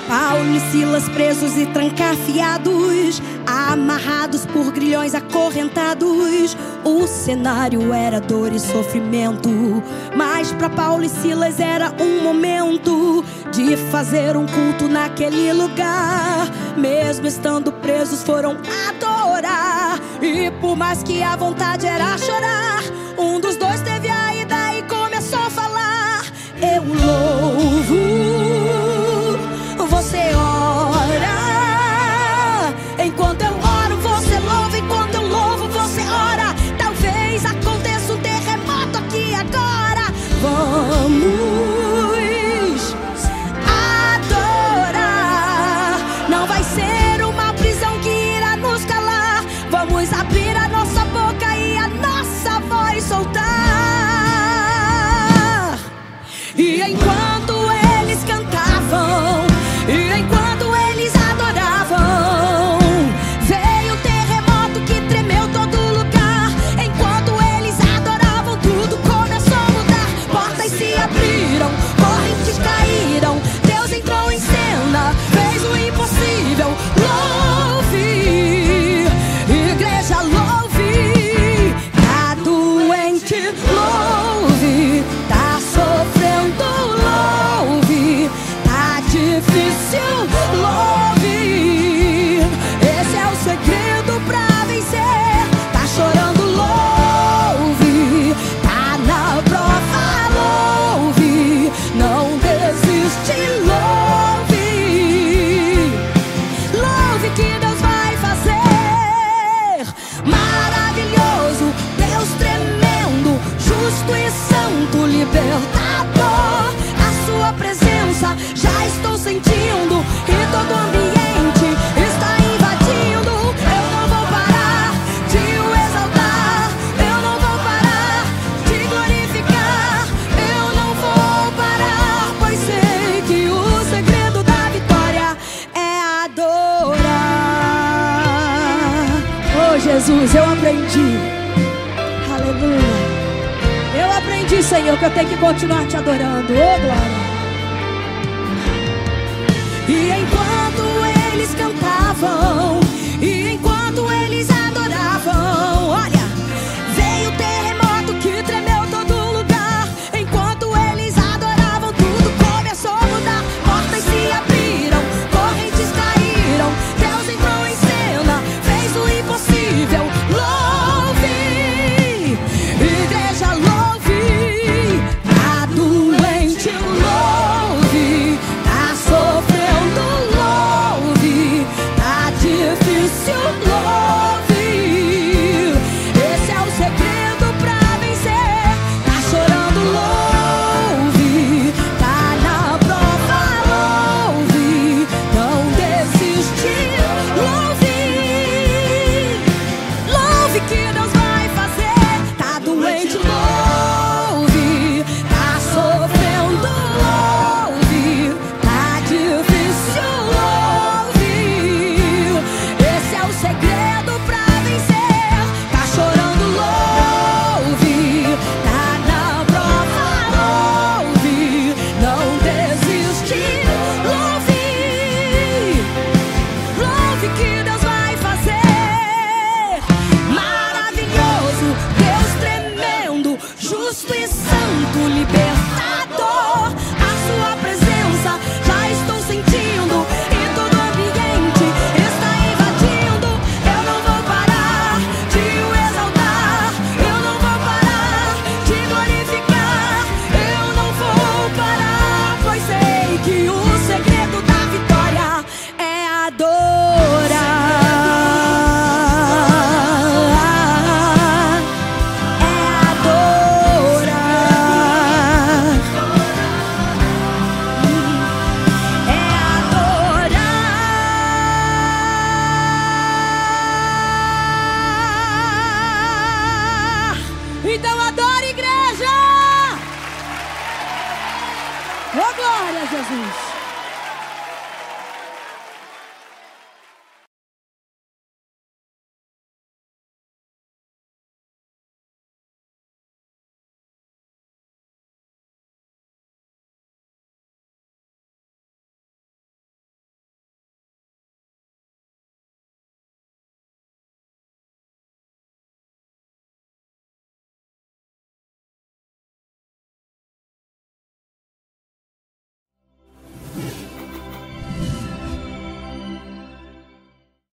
Paulo e Silas presos e trancafiados, amarrados por grilhões acorrentados. O cenário era dor e sofrimento, mas para Paulo e Silas era um momento de fazer um culto naquele lugar. Mesmo estando presos foram adorar, e por mais que a vontade era chorar, um dos dois teve a ideia e começou a falar: eu louvo, você ora. Enquanto eu oro, você louva. Enquanto eu louvo, você ora. Talvez aconteça um terremoto aqui agora. Vamos adorar. Não vai ser uma prisão que irá nos calar. Vamos abrir a nossa boca e a nossa voz soltar. E enquanto eles cantavam, e enquanto eles adoravam, veio um terremoto que tremeu todo lugar. Enquanto eles adoravam, tudo começou a mudar. Portas se abriram, correntes caíram, Deus entrou em cena, fez o impossível. Louve, igreja, louve. Tá doente, louve. Tá sofrendo, louve. Tá difícil, louve. Esse é o segredo pra vencer. Tá chorando, louve. Tá na prova, louve. Não desiste, louve. Louve que Deus vai fazer. Maravilhoso, Deus tremendo, justo e santo, libertador. A sua presença já estou sentindo, e todo o ambiente está invadindo. Eu não vou parar de o exaltar, eu não vou parar de glorificar, eu não vou parar, pois sei que o segredo da vitória é adorar. Oh Jesus, eu aprendi. Aleluia. Eu aprendi, Senhor, que eu tenho que continuar te adorando. Oh glória.